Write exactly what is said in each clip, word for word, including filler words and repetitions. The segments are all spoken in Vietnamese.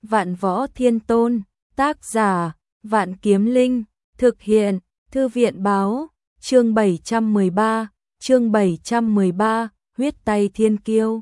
Vạn Võ Thiên Tôn, tác giả, Vạn Kiếm Linh, thực hiện, Thư viện báo, chương bảy trăm mười ba, chương bảy trăm mười ba, huyết tay thiên kiêu.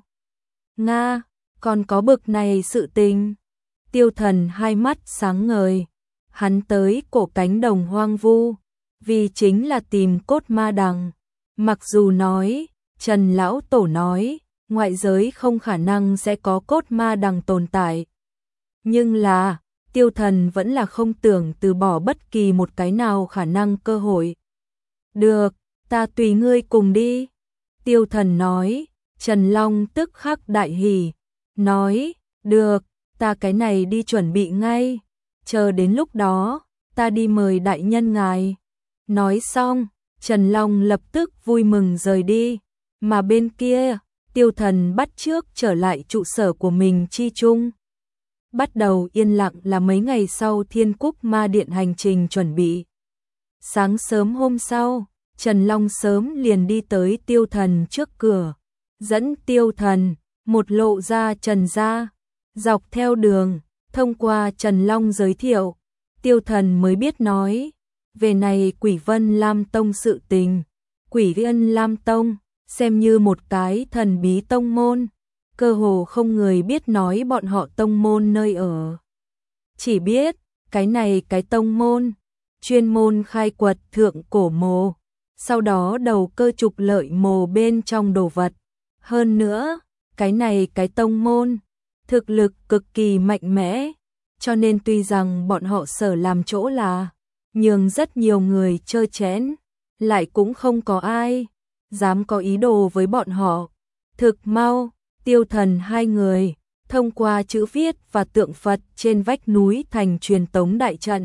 Nga, còn có bực này sự tình. Tiêu Thần hai mắt sáng ngời, hắn tới cổ cánh đồng hoang vu, vì chính là tìm cốt ma đằng. Mặc dù nói, Trần Lão Tổ nói, ngoại giới không khả năng sẽ có cốt ma đằng tồn tại. Nhưng là, Tiêu Thần vẫn là không tưởng từ bỏ bất kỳ một cái nào khả năng cơ hội. Được, ta tùy ngươi cùng đi. Tiêu Thần nói, Trần Long tức khắc đại hỉ, nói, được, ta cái này đi chuẩn bị ngay, chờ đến lúc đó, ta đi mời đại nhân ngài. Nói xong, Trần Long lập tức vui mừng rời đi, mà bên kia, Tiêu Thần bắt trước trở lại trụ sở của mình chi chung. Bắt đầu yên lặng là mấy ngày sau Thiên Cúc Ma Điện hành trình chuẩn bị. Sáng sớm hôm sau, Trần Long sớm liền đi tới Tiêu Thần trước cửa, dẫn Tiêu Thần, một lộ ra Trần gia, dọc theo đường, thông qua Trần Long giới thiệu, Tiêu Thần mới biết nói, về này Quỷ Vân Lam Tông sự tình. Quỷ Vân Lam Tông, xem như một cái thần bí tông môn, cơ hồ không người biết nói bọn họ tông môn nơi ở. Chỉ biết, cái này cái tông môn, chuyên môn khai quật thượng cổ mồ, sau đó đầu cơ trục lợi mồ bên trong đồ vật. Hơn nữa, cái này cái tông môn, thực lực cực kỳ mạnh mẽ, cho nên tuy rằng bọn họ sở làm chỗ là nhường rất nhiều người chơ chẽn, lại cũng không có ai dám có ý đồ với bọn họ. Thực mau, Tiêu Thần hai người, thông qua chữ viết và tượng Phật trên vách núi thành truyền tống đại trận.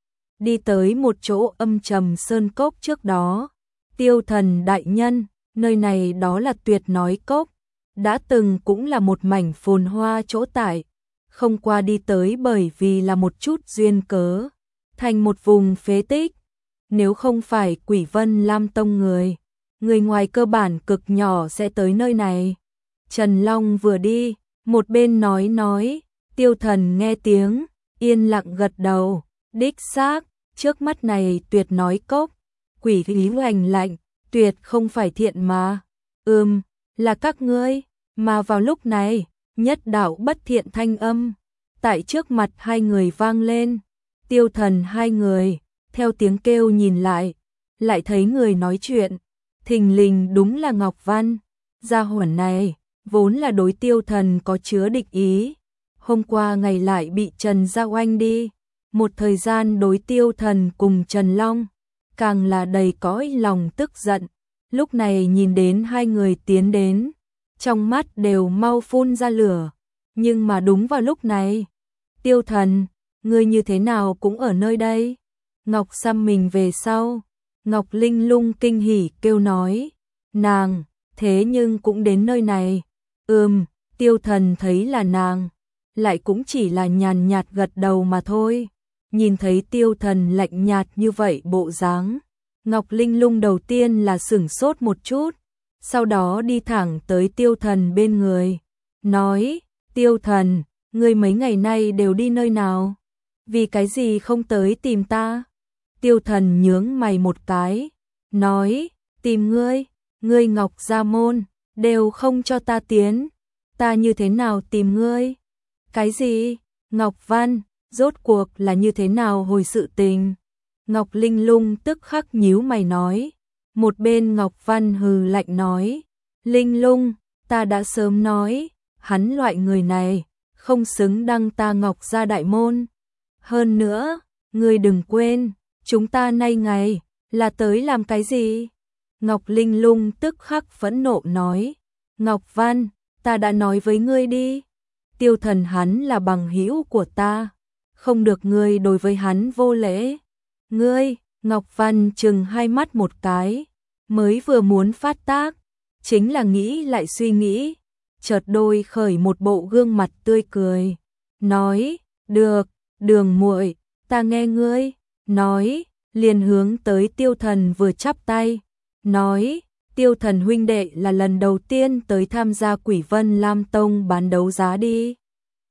Đi tới một chỗ âm trầm sơn cốc trước đó. Tiêu Thần đại nhân, nơi này đó là Tuyệt Nói Cốc, đã từng cũng là một mảnh phồn hoa chỗ tại, không qua đi tới bởi vì là một chút duyên cớ, thành một vùng phế tích. Nếu không phải Quỷ Vân Lam Tông người, người ngoài cơ bản cực nhỏ sẽ tới nơi này. Trần Long vừa đi, một bên nói nói, Tiêu Thần nghe tiếng, yên lặng gật đầu, đích xác, trước mắt này Tuyệt Nói Cốc, quỷ khí hoành lạnh, tuyệt không phải thiện mà. Ừm, là các ngươi, mà vào lúc này, nhất đạo bất thiện thanh âm, tại trước mặt hai người vang lên. Tiêu Thần hai người, theo tiếng kêu nhìn lại, lại thấy người nói chuyện, thình lình đúng là Ngọc Văn. Gia hỏa này, vốn là đối Tiêu Thần có chứa địch ý, hôm qua ngày lại bị Trần gia oanh đi, một thời gian đối Tiêu Thần cùng Trần Long, càng là đầy cõi lòng tức giận, lúc này nhìn đến hai người tiến đến, trong mắt đều mau phun ra lửa, nhưng mà đúng vào lúc này, Tiêu Thần, ngươi như thế nào cũng ở nơi đây? Ngọc xăm mình về sau, Ngọc Linh Lung kinh hỉ kêu nói, nàng, thế nhưng cũng đến nơi này. Ừm, Tiêu Thần thấy là nàng, lại cũng chỉ là nhàn nhạt gật đầu mà thôi. Nhìn thấy Tiêu Thần lạnh nhạt như vậy bộ dáng, Ngọc Linh Lung đầu tiên là sửng sốt một chút, sau đó đi thẳng tới Tiêu Thần bên người, nói, Tiêu Thần, ngươi mấy ngày nay đều đi nơi nào? Vì cái gì không tới tìm ta? Tiêu Thần nhướng mày một cái, nói, tìm ngươi, ngươi Ngọc gia môn, đều không cho ta tiến, ta như thế nào tìm ngươi? Cái gì? Ngọc Văn, rốt cuộc là như thế nào hồi sự tình? Ngọc Linh Lung tức khắc nhíu mày nói, một bên Ngọc Văn hừ lạnh nói, Linh Lung, ta đã sớm nói, hắn loại người này, không xứng đăng ta Ngọc gia đại môn. Hơn nữa, ngươi đừng quên, chúng ta nay ngày, là tới làm cái gì? Ngọc Linh Lung tức khắc phẫn nộ nói, Ngọc Văn, ta đã nói với ngươi đi, Tiêu Thần hắn là bằng hữu của ta, không được ngươi đối với hắn vô lễ. Ngươi, Ngọc Văn chừng hai mắt một cái, mới vừa muốn phát tác, chính là nghĩ lại suy nghĩ, chợt đôi khởi một bộ gương mặt tươi cười, nói, được, Đường muội, ta nghe ngươi, nói, liền hướng tới Tiêu Thần vừa chắp tay, nói, Tiêu Thần huynh đệ là lần đầu tiên tới tham gia Quỷ Vân Lam Tông bán đấu giá đi.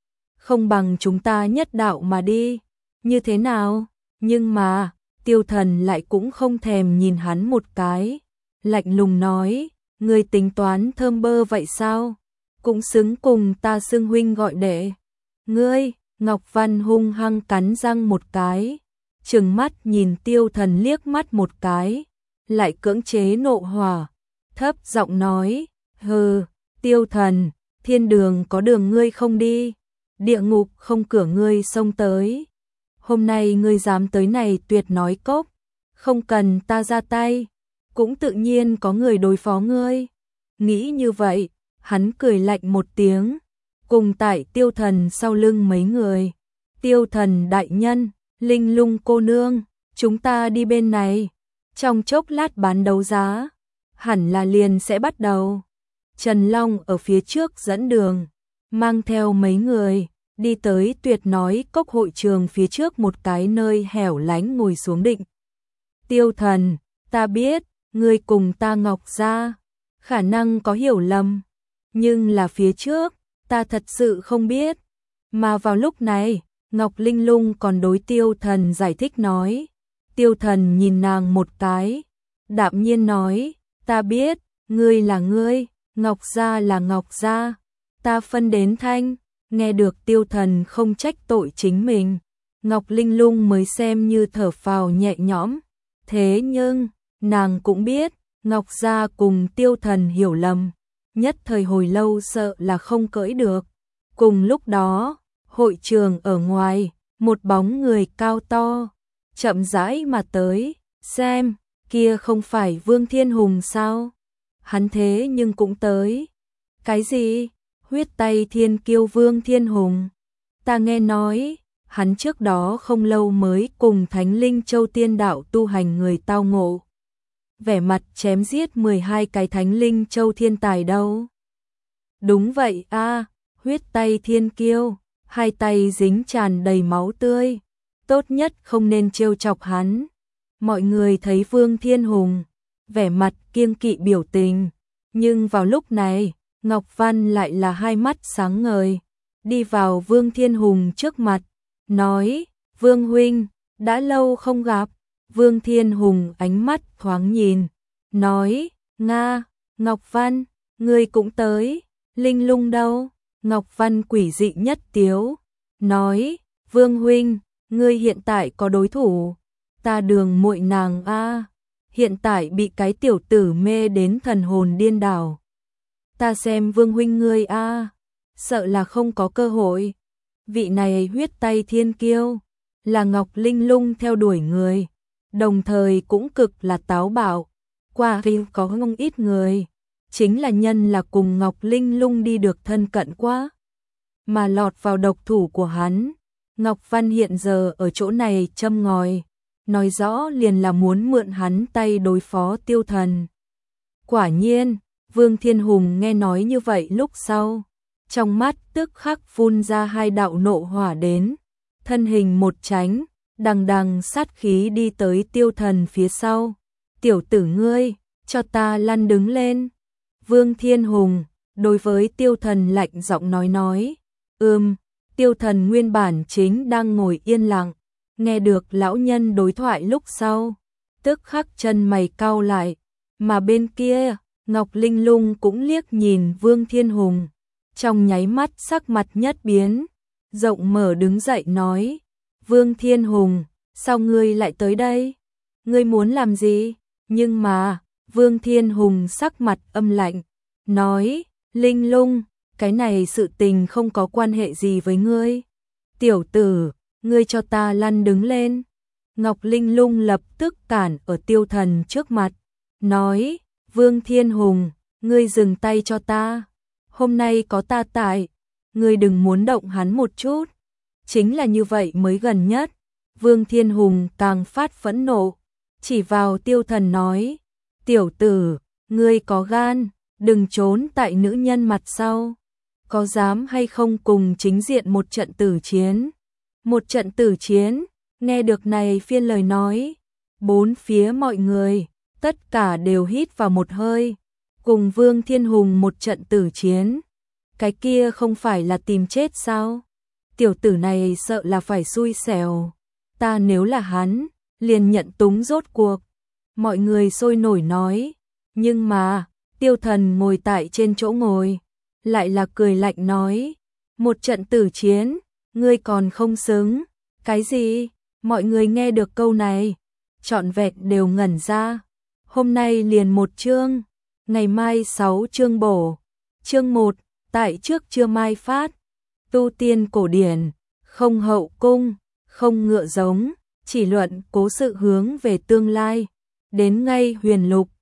không bằng chúng ta nhất đạo mà đi, như thế nào? Nhưng mà, Tiêu Thần lại cũng không thèm nhìn hắn một cái, lạnh lùng nói, ngươi tính toán thơm bơ vậy sao? Cũng xứng cùng ta xưng huynh gọi đệ. Ngươi, Ngọc Văn hung hăng cắn răng một cái, trừng mắt nhìn Tiêu Thần liếc mắt một cái, lại cưỡng chế nộ hỏa, thấp giọng nói, hừ, Tiêu Thần, thiên đường có đường ngươi không đi, địa ngục không cửa ngươi xông tới. Hôm nay ngươi dám tới này Tuyệt Nói Cốc, không cần ta ra tay, cũng tự nhiên có người đối phó ngươi. Nghĩ như vậy, hắn cười lạnh một tiếng, cùng tại Tiêu Thần sau lưng mấy người. Tiêu Thần đại nhân, Linh Lung cô nương, chúng ta đi bên này. Trong chốc lát bán đấu giá, hẳn là liền sẽ bắt đầu. Trần Long ở phía trước dẫn đường, mang theo mấy người, đi tới Tuyệt Nói Cốc hội trường phía trước một cái nơi hẻo lánh ngồi xuống định. Tiêu Thần, ta biết, ngươi cùng ta Ngọc gia, khả năng có hiểu lầm, nhưng là phía trước, ta thật sự không biết. Mà vào lúc này, Ngọc Linh Lung còn đối Tiêu Thần giải thích nói. Tiêu Thần nhìn nàng một cái, đạm nhiên nói, ta biết, ngươi là ngươi, Ngọc gia là Ngọc gia, ta phân đến thanh. Nghe được Tiêu Thần không trách tội chính mình, Ngọc Linh Lung mới xem như thở phào nhẹ nhõm. Thế nhưng, nàng cũng biết, Ngọc gia cùng Tiêu Thần hiểu lầm, nhất thời hồi lâu sợ là không cưỡi được. Cùng lúc đó, hội trường ở ngoài, một bóng người cao to, chậm rãi mà tới, xem, kia không phải Vương Thiên Hùng sao? Hắn thế nhưng cũng tới. Cái gì? Huyết tay thiên kiêu Vương Thiên Hùng. Ta nghe nói, hắn trước đó không lâu mới cùng Thánh Linh Châu Tiên Đạo tu hành người tao ngộ. Vẻ mặt chém giết mười hai cái Thánh Linh Châu thiên tài đâu. Đúng vậy a, huyết tay thiên kiêu, hai tay dính tràn đầy máu tươi. Tốt nhất không nên trêu chọc hắn. Mọi người thấy Vương Thiên Hùng, vẻ mặt kiêng kỵ biểu tình. Nhưng vào lúc này, Ngọc Văn lại là hai mắt sáng ngời, đi vào Vương Thiên Hùng trước mặt, nói, Vương huynh, đã lâu không gặp. Vương Thiên Hùng ánh mắt thoáng nhìn, nói, Nga, Ngọc Văn, ngươi cũng tới, Linh Lung đâu? Ngọc Văn quỷ dị nhất tiếu, nói, Vương huynh, ngươi hiện tại có đối thủ, ta Đường muội nàng a, hiện tại bị cái tiểu tử mê đến thần hồn điên đảo. Ta xem Vương huynh ngươi a, sợ là không có cơ hội. Vị này huyết tay thiên kiêu, là Ngọc Linh Lung theo đuổi người, đồng thời cũng cực là táo bạo. Qua riêng có không ít người, chính là nhân là cùng Ngọc Linh Lung đi được thân cận quá, mà lọt vào độc thủ của hắn. Ngọc Văn hiện giờ ở chỗ này châm ngòi, nói rõ liền là muốn mượn hắn tay đối phó Tiêu Thần. Quả nhiên, Vương Thiên Hùng nghe nói như vậy lúc sau, trong mắt tức khắc phun ra hai đạo nộ hỏa đến, thân hình một tránh, đằng đằng sát khí đi tới Tiêu Thần phía sau. Tiểu tử ngươi, cho ta lăn đứng lên. Vương Thiên Hùng đối với Tiêu Thần lạnh giọng nói nói. Ừm, Tiêu Thần nguyên bản chính đang ngồi yên lặng, nghe được lão nhân đối thoại lúc sau, tức khắc chân mày cau lại, mà bên kia, Ngọc Linh Lung cũng liếc nhìn Vương Thiên Hùng, trong nháy mắt sắc mặt nhất biến, rộng mở đứng dậy nói, Vương Thiên Hùng, sao ngươi lại tới đây? Ngươi muốn làm gì? Nhưng mà, Vương Thiên Hùng sắc mặt âm lạnh, nói, Linh Lung, cái này sự tình không có quan hệ gì với ngươi. Tiểu tử, ngươi cho ta lăn đứng lên. Ngọc Linh Lung lập tức cản ở Tiêu Thần trước mặt, nói, Vương Thiên Hùng, ngươi dừng tay cho ta. Hôm nay có ta tại, ngươi đừng muốn động hắn một chút. Chính là như vậy mới gần nhất. Vương Thiên Hùng càng phát phẫn nộ, chỉ vào Tiêu Thần nói, tiểu tử, ngươi có gan, đừng trốn tại nữ nhân mặt sau. Có dám hay không cùng chính diện một trận tử chiến? Một trận tử chiến, nghe được này phiên lời nói, bốn phía mọi người, tất cả đều hít vào một hơi, cùng Vương Thiên Hùng một trận tử chiến. Cái kia không phải là tìm chết sao? tiểu tử này sợ là phải xui xẻo. Ta nếu là hắn, liền nhận túng rốt cuộc. Mọi người sôi nổi nói, nhưng mà, Tiêu Thần ngồi tại trên chỗ ngồi, lại là cười lạnh nói, một trận tử chiến, ngươi còn không xứng. Cái gì? Mọi người nghe được câu này, trọn vẹn đều ngẩn ra. Hôm nay liền một chương, ngày mai sáu chương bổ. Chương một, tại trước trưa mai phát. Tu tiên cổ điển, không hậu cung, không ngựa giống, chỉ luận cố sự hướng về tương lai. Đến ngay huyền lục,